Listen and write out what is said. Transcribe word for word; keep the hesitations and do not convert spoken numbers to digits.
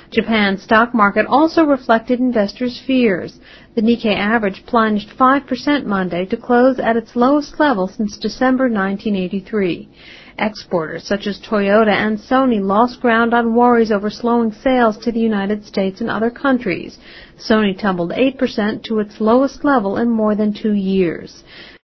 Japan's stock market also reflected investors' fears. The Nikkei average plunged five percent Monday to close at its lowest level since December nineteen eighty-three. Exporters such as Toyota and Sony lost ground on worries over slowing sales to the United States and other countries. Sony tumbled eight percent to its lowest level in more than two years.